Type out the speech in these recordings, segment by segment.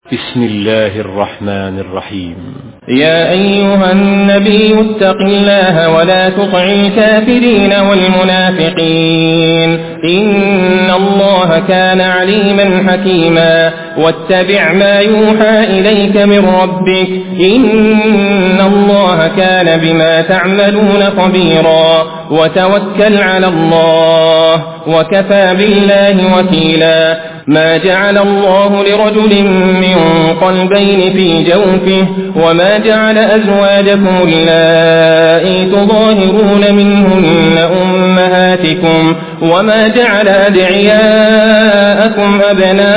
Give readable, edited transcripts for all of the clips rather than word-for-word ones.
بسم الله الرحمن الرحيم. يا أيها النبي اتق الله ولا تطع الكافرين والمنافقين إن الله كان عليما حكيما واتبع ما يوحى إليك من ربك إن الله كان بما تعملون خبيرا وتوكل على الله وكفى بالله وكيلا. ما جعل الله لرجل من قلبين في جوفه وما جعل أزواجكم اللائي تظاهرون منهن أمهاتكم وما جعل أدعياءكم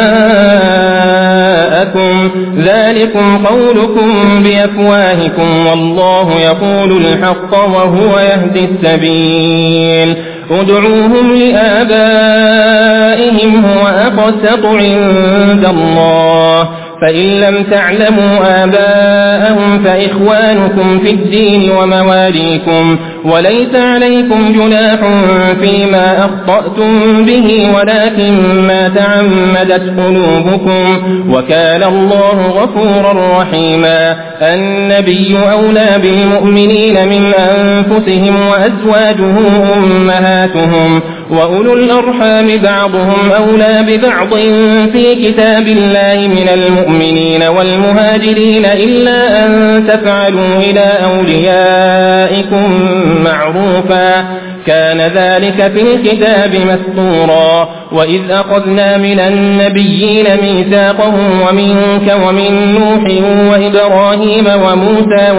أبناءكم ذلكم قولكم بأفواهكم والله يقول الحق وهو يهدي السبيل. ادعوهم لآبائهم هو أقسط عند الله فإن لم تعلموا آباءهم فإخوانكم في الدين ومواليكم وليس عليكم جناح فيما أخطأتم به ولكن ما تعمدت قلوبكم وكان الله غفورا رحيما. النبي أولى بالمؤمنين من أنفسهم وأزواجه أمهاتهم وأولو الأرحام بعضهم أولى ببعض في كتاب الله من المؤمنين والمهاجرين إلا أن تفعلوا إلى أوليائكم معروفا كان ذلك في الكتاب مسطورا. وإذ أخذنا من النبيين ميثاقهم ومنك ومن نوح وإبراهيم وموسى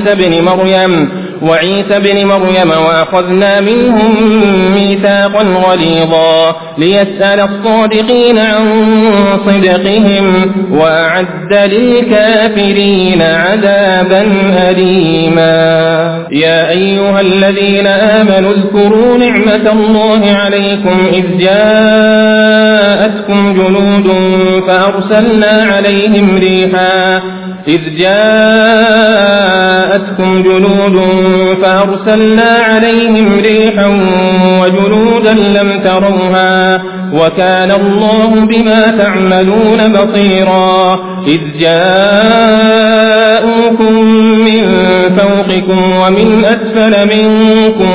وعيسى بن مريم وأخذنا منهم ميثاقا غليظا ليسأل الصادقين عن صدقهم وأعد للكافرين عذابا أليما. يا أيها الذين آمنوا اذكروا نعمة الله عليكم إذ جاءتكم جنود فأرسلنا عليهم ريحا وجنودا لم تروها وكان الله بما تعملون بصيرا. إذ جاءوكم من فوقكم ومن أسفل منكم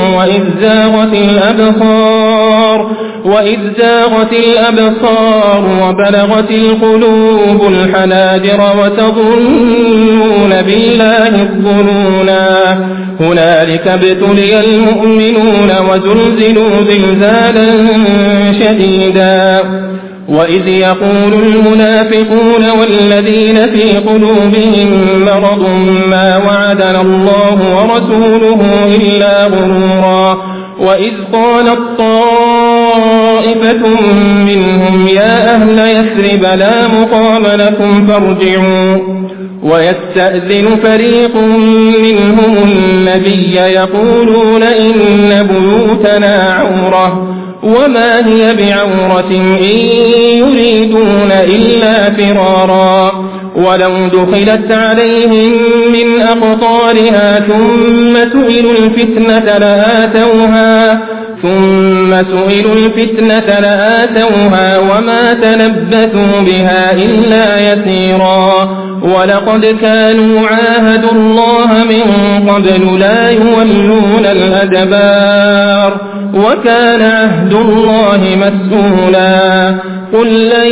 وإذ زاغت الأبصار وبلغت القلوب الحناجر وتظنون بالله الظنونا. هنالك ابتلي المؤمنون وزلزلوا زلزالا شديدا. وإذ يقول المنافقون والذين في قلوبهم مرض ما وعدنا الله ورسوله إلا غرورا. وإذ قالت طائفة منهم يا أهل يثرب لا مقام لكم فارجعوا ويستأذن فريق منهم النبي يقولون إن بيوتنا عورة وما هي بعورة إن يريدون إلا فرارا. ولو دخلت عليهم من أقطارها ثم سئلوا الفتنة لآتوها وما تلبثوا بها إلا يسيرا. ولقد كانوا عاهدوا الله من قبل لا يولون الأدبار وكان عهد الله مسؤولا. قل لن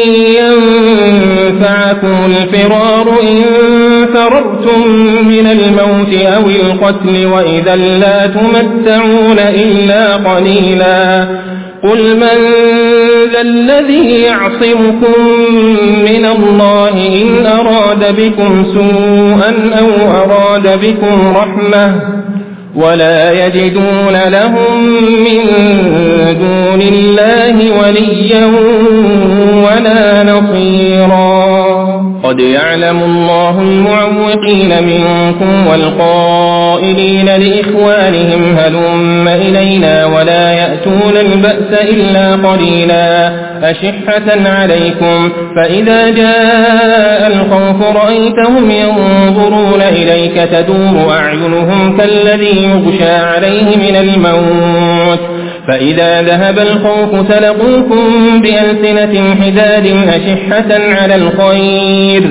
ينفعكم الفرار إن فررتم من الموت أو القتل وإذا لا تمتعون إلا قليلا. قل من ذا الذي يعصمكم من الله إن أراد بكم سوءا أو أراد بكم رحمة ولا يجدون لهم من دون الله وليا ولا نصيرا. قد يعلم الله المعوقين منكم والقائلين لإخوانهم هلم إلينا ولا يأتون البأس إلا قليلا أشحة عليكم فإذا جاء الخوف رأيتهم ينظرون إليك تدور أعينهم كالذي يغشى عليه من الموت فإذا ذهب الخوف سلقوكم بألسنة حداد أشحة على الخير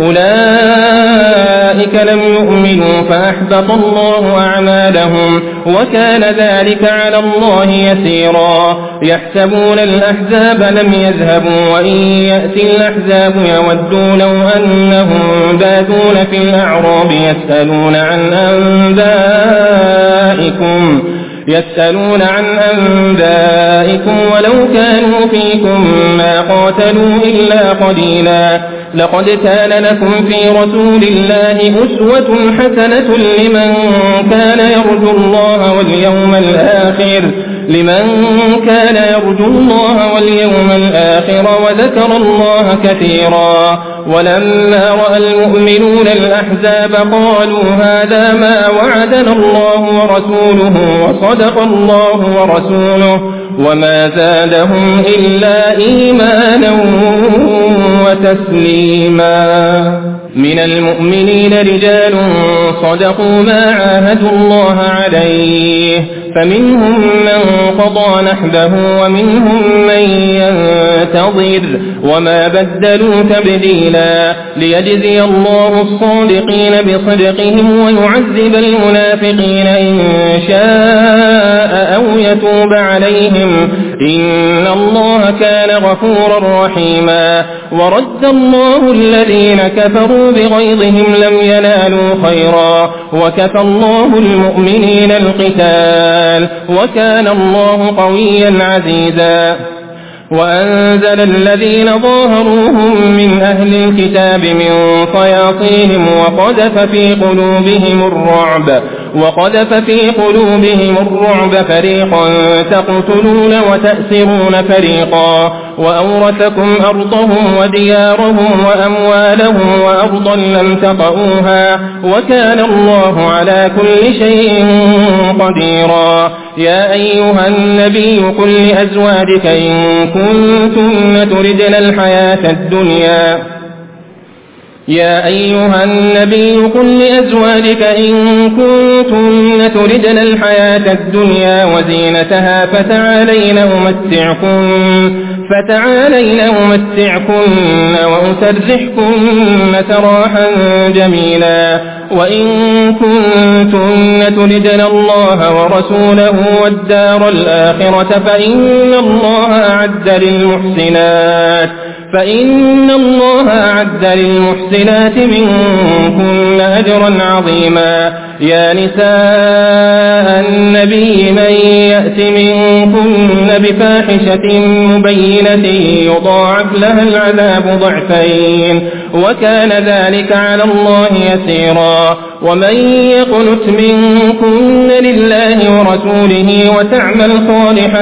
أولئك لم يؤمنوا فأحبط الله أعمالهم وكان ذلك على الله يسيرا يحسبون الأحزاب لم يذهبوا وإن يأتي الأحزاب يودوا لو أنهم بادون في الأعراب يسألون عن أنبائكم ولو كانوا فيكم ما قاتلوا إلا قليلا لقد كان لكم في رسول الله أسوة حسنة لمن كان يرجو الله واليوم الآخر وذكر الله كثيرا ولما رأى المؤمنون الأحزاب قالوا هذا ما وعدنا الله ورسوله وصدق الله ورسوله وما زادهم إلا إيمانا وتسليما من المؤمنين رجال صدقوا ما عاهدوا الله عليه فمنهم من قضى نحبه ومنهم من ينتظر وما بدلوا تبديلا ليجزي الله الصادقين بصدقهم ويعذب المنافقين إن شاء أو يتوب عليهم إن الله كان غفورا رحيما ورد الله الذين كفروا بغيظهم لم ينالوا خيرا وكفى الله المؤمنين القتال وكان الله قويا عزيزا وأنزل الذين ظاهروهم من أهل الكتاب من صياصيهم وقذف في قلوبهم الرعب فريقا تقتلون وتأسرون فريقا وأورثكم أرضهم وديارهم وأموالهم وأرضا لم تطئوها وكان الله على كل شيء قديرا يا أيها النبي قل لأزواجك إن كنتن تردن الحياة الدنيا وزينتها فتعالين أمتعكن وأسرحكن سراحا جميلا وإن كنتن تردن الله ورسوله والدار الآخرة فإن الله أعد للمحسنات منكن أجرا عظيما يا نساء النبي من يأت منكن بفاحشة مبينة يضاعف لها العذاب ضعفين وكان ذلك على الله يسيرا ومن يقنت منكن لله ورسوله وتعمل صالحا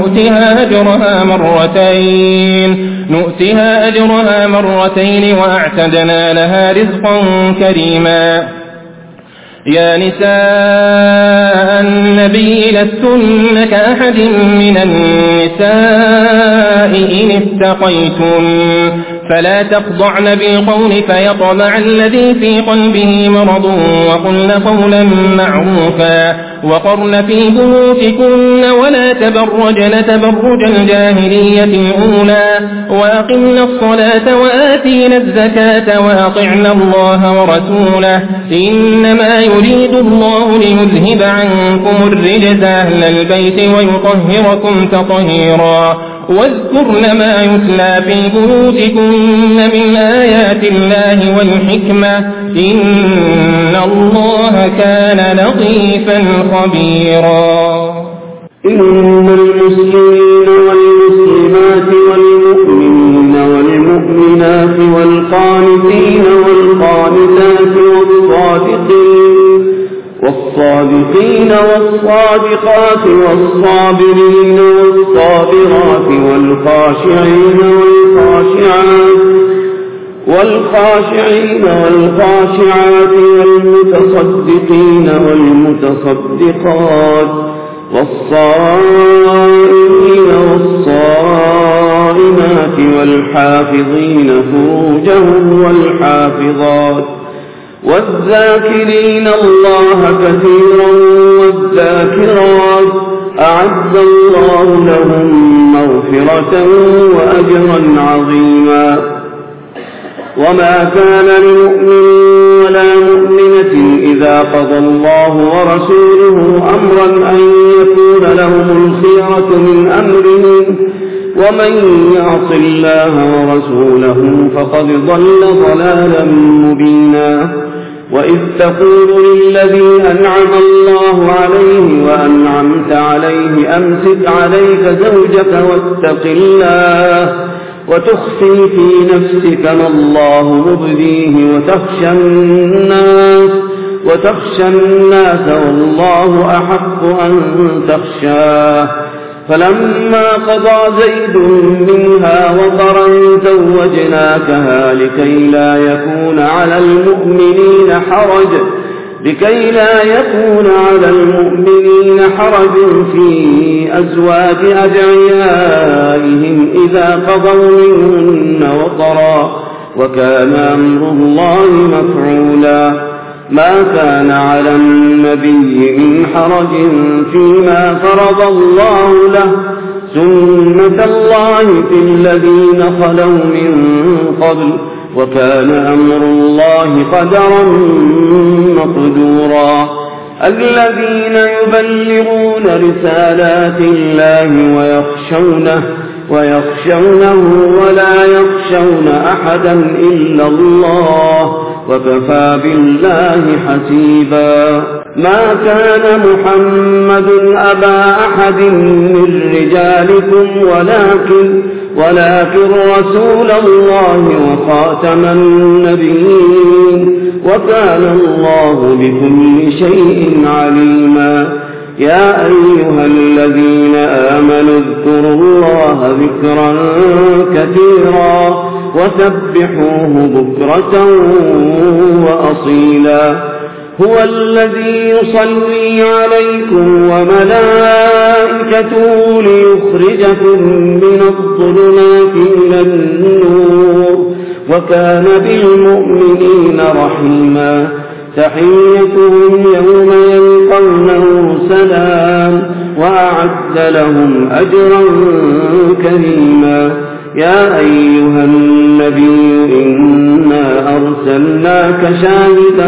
نؤتها أجرها مرتين وأعتدنا لها رزقا كريما يا نساء النبي لستن كأحد من النساء إن اتقيتن فلا تخضعن بالقول فيطمع الذي في قلبه مرض وقلن قولا معروفا وقرن في بيوتكن ولا تبرجن تبرج الجاهلية الأولى وأقمنا الصلاة وآتينا الزكاة وأطعنا الله ورسوله إنما يريد الله ليذهب عنكم الرجس أهل البيت ويطهركم تطهيرا واذكرن ما يتلى في بيوتكن من آيات الله والحكمة إن الله كان لطيفا خبيرا إن المسلمين والمسلمات والمؤمنين والمؤمنات والقانتين والقانتات والصادقين والصادقات والصابرين والصابرات والخاشعين والخاشعات والمتصدقين والمتصدقات والصائمين والصائمات والحافظين فروجهم والحافظات والذاكرين الله كثيرا والذاكرات أعد الله لهم مغفرة وأجرا عظيما. وما كان لمؤمن ولا مؤمنة إذا قضى الله ورسوله أمرا أن يكون لهم الخيرة من أمرهم ومن يعص الله ورسوله فقد ضل ضلالا مبينا. وإذ تقول للذي أنعم الله عليه وأنعمت عليه أمسك عليك زوجك واتق الله وتخفي في نفسك ما الله مبديه وتخشى الناس والله أحق أن تخشاه. فلما قضى زيد منها وطرا زوجناكها لكي لا يكون على المؤمنين حرج في أزواج أدعيائهم إذا قضوا منهن وطرا وكان أمر الله مفعولا. ما كان على النبي من حرج فيما فرض الله له سنة الله في الذين خلوا من قبل وكان أمر الله قدرا مقدورا. الذين يبلغون رسالات الله ويخشونه ولا يخشون أحدا إلا الله وكفى بالله حسيبا. ما كان محمد أبا أحد من رجالكم ولكن رسول الله وخاتم النبيين وكان الله بكل شيء عليما. يا أيها الذين آمنوا اذكروا الله ذكرا كثيرا وسبحوه بكرة وأصيلا. هو الذي يصلي عليكم وملائكته ليخرجكم من الظلمات إلى النور وكان بالمؤمنين رحيما. تحيتهم يوم يلقونه سلام وأعد لهم أجرا كريما. يا أيها النبي إنا أرسلناك شاهدا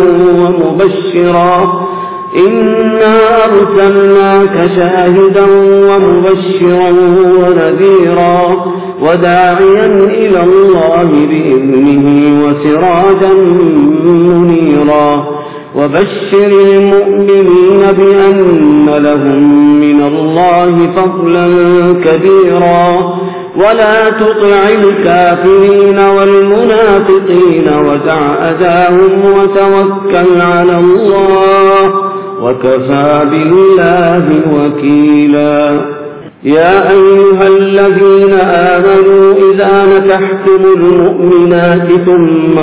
ومبشرا ونذيرا وداعيا إلى الله بإذنه وسراجا منيرا. وبشر المؤمنين بأن لهم من الله فضلا كبيرا. ولا تطع الكافرين والمنافقين ودع أذاهم وتوكل على الله وكفى بالله وكيلا. يا أيها الذين آمنوا إذا نكحتم المؤمنات ثم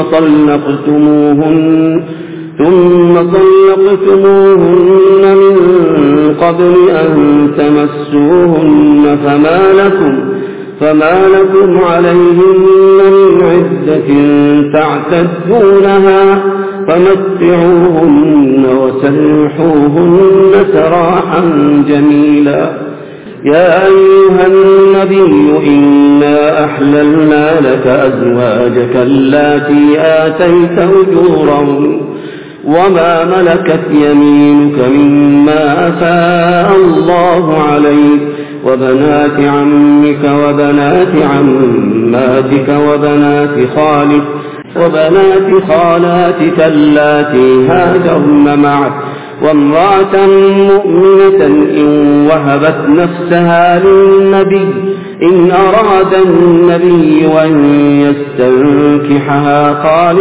طلقتموهن من قبل أن تمسوهن فما لكم عليهن من عدة تعتدونها فمتعوهن وسرحوهن سراحا جميلا. يا أيها النبي إنا أحللنا لك أزواجك اللاتي آتيت أجورهن وما ملكت يمينك مما أفاء الله عليك وبنات عمك وبنات عماتك وبنات خالاتك اللاتي هاجرن معك وامرأة مؤمنة إن وهبت نفسها للنبي إن أراد النبي أن يستنكحها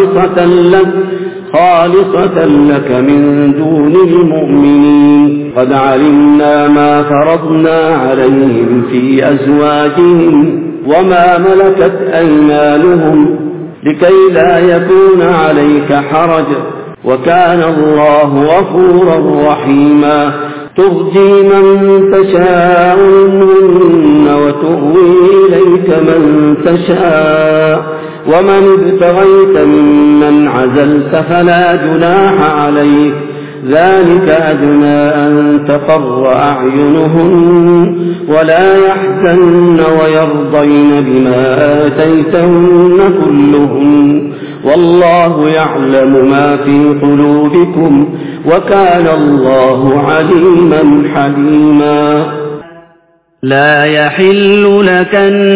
خالصة لك من دون المؤمنين. قد علمنا ما فرضنا عليهم في أزواجهم وما ملكت أيمانهم لكي لا يكون عليك حرج وكان الله غفورا رحيما. ترجي من تشاء منهن وتؤوي إليك من تشاء ومن ابتغيت ممن عزلت فلا جناح عليك ذلك أدنى أن تقر أعينهن ولا يحزن ويرضين بما آتيتهن كلهن والله يعلم ما في قلوبكم وكان الله عليما حليما. لا يحل لك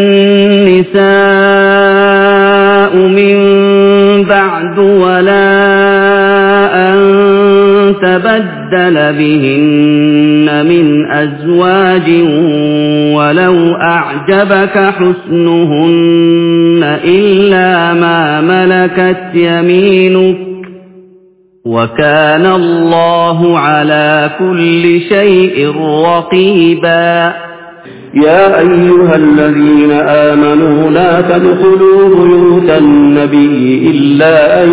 النساء من بعد ولا أن تبدل بهن من أزواج ولو أعجبك حسنهن إلا ما ملكت يمينك وكان الله على كل شيء رقيبا. يا أيها الذين آمنوا لا تدخلوا بيوت النبي إلا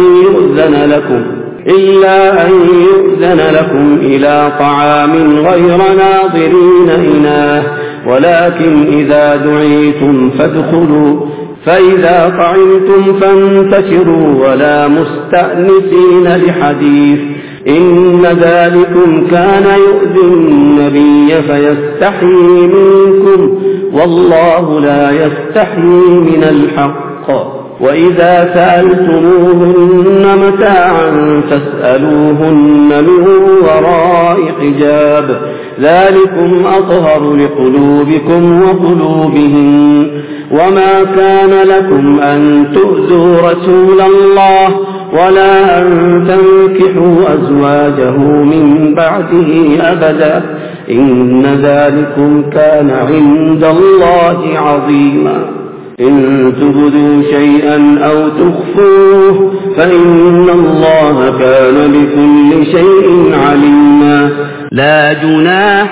أن يؤذن لكم إلى طعام غير ناظرين إناه ولكن إذا دعيتم فادخلوا فإذا طعمتم فانتشروا ولا مستأنسين لحديث إن ذلكم كان يؤذي النبي فيستحيي منكم والله لا يستحيي من الحق. وإذا سألتموهن متاعا فاسألوهن من وراء حجاب ذلكم أطهر لقلوبكم وقلوبهم. وما كان لكم أن تؤذوا رسول الله ولا أن تنكحوا أزواجه من بعده أبدا إن ذلكم كان عند الله عظيما. إن تبدوا شيئا أو تخفوه فإن الله كان بكل شيء عليما. لا جناح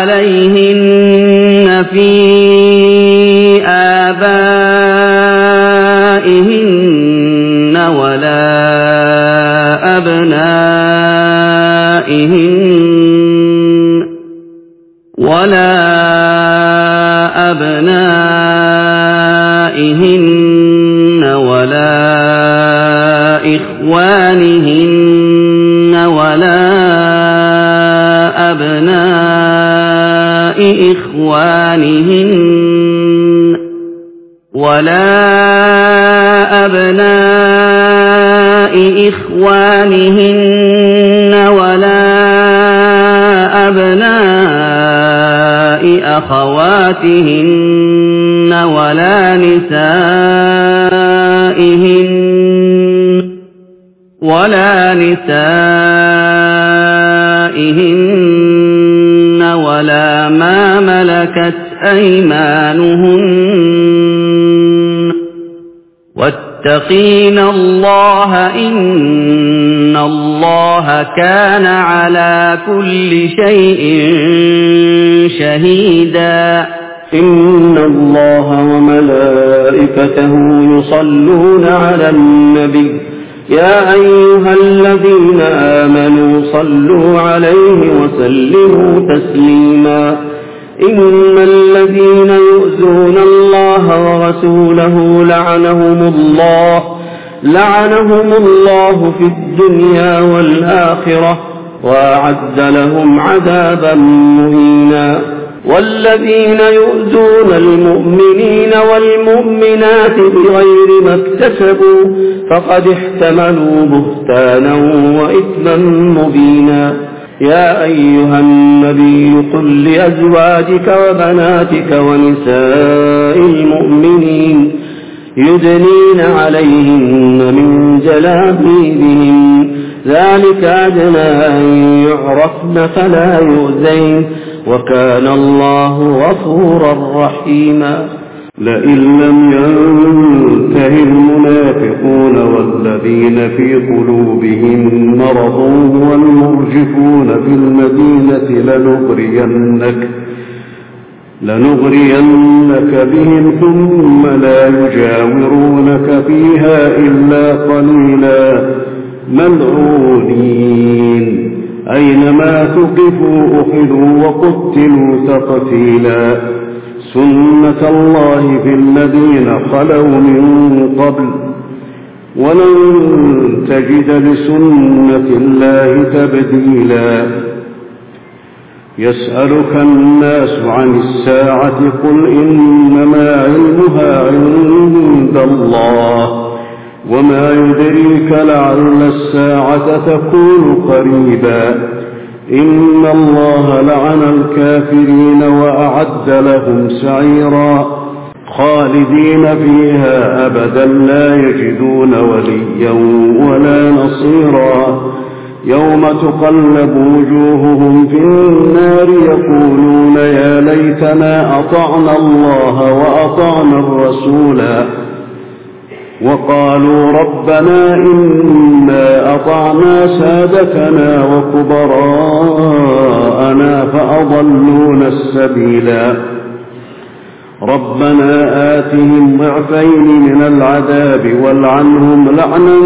عليهن في آبائهن ولا أبنائهن ولا إخوانهن ولا أبناء إخوانهن ولا أبناء إخوانهن ولا أبناء أخواتهن ولا نسائهن ولا ما ملكت أيمانهن واتقين الله إن الله كان على كل شيء شهيدا. إن الله وملائكته يصلون على النبي يا أيها الذين آمنوا صلوا عليه وسلموا تسليما. إن الذين يؤذون الله ورسوله لعنهم الله في الدنيا والآخرة وأعد لهم عذابا مهينا. والذين يؤذون المؤمنين والمؤمنات بغير ما اكتسبوا فقد احتملوا بهتانا وإثما مبينا. يا أيها النبي قل لأزواجك وبناتك ونساء المؤمنين يدنين عليهن من جلابيبهن ذلك أدنى أن يعرفن فلا يؤذين وكان الله غفورا رحيما. لئن لم ينته المنافقون والذين في قلوبهم مرض والمرجفون في المدينة لنغرينك بهم ثم لا يجاورونك فيها إلا قليلا ملعونين أينما ثقفوا أخذوا وقتلوا تقتيلا. سنة الله في الذين خلوا من قبل ولن تجد لسنة الله تبديلا يسألك الناس عن الساعة قل إنما علمها عند الله وما يدريك لعل الساعة تكون قريبا إن الله لعن الكافرين وأعد لهم سعيرا خالدين فيها أبدا لا يجدون وليا ولا نصيرا يوم تقلب وجوههم في النار يقولون يا ليتنا أطعنا الله وأطعنا الرسولا وقالوا ربنا إنا أطعنا سادتنا وكبراءنا فأضلونا السبيلا ربنا آتهم ضعفين من العذاب والعنهم لعنا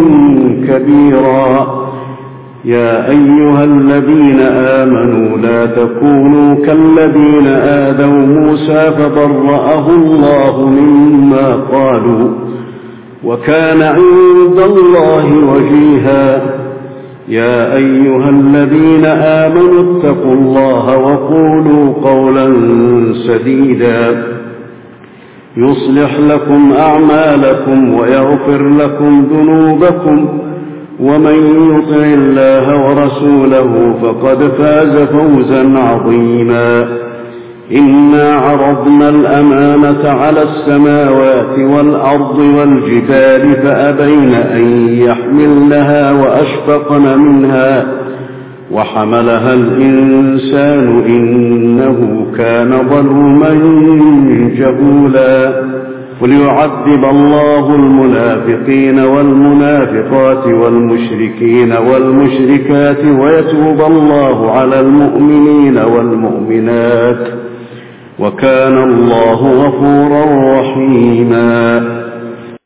كبيرا يا أيها الذين آمنوا لا تكونوا كالذين آذوا موسى فبرأه الله مما قالوا وكان عند الله وجيها يا أيها الذين آمنوا اتقوا الله وقولوا قولا سديدا يصلح لكم أعمالكم ويغفر لكم ذنوبكم ومن يطع الله ورسوله فقد فاز فوزا عظيما إنا عرضنا الأمانة على السماوات والأرض والجبال فأبين أن يحملنها وأشفقن منها وحملها الإنسان إنه كان ظلوما جهولا وليعذب الله المنافقين والمنافقات والمشركين والمشركات ويتوب الله على المؤمنين والمؤمنات وكان الله غفورا رحيما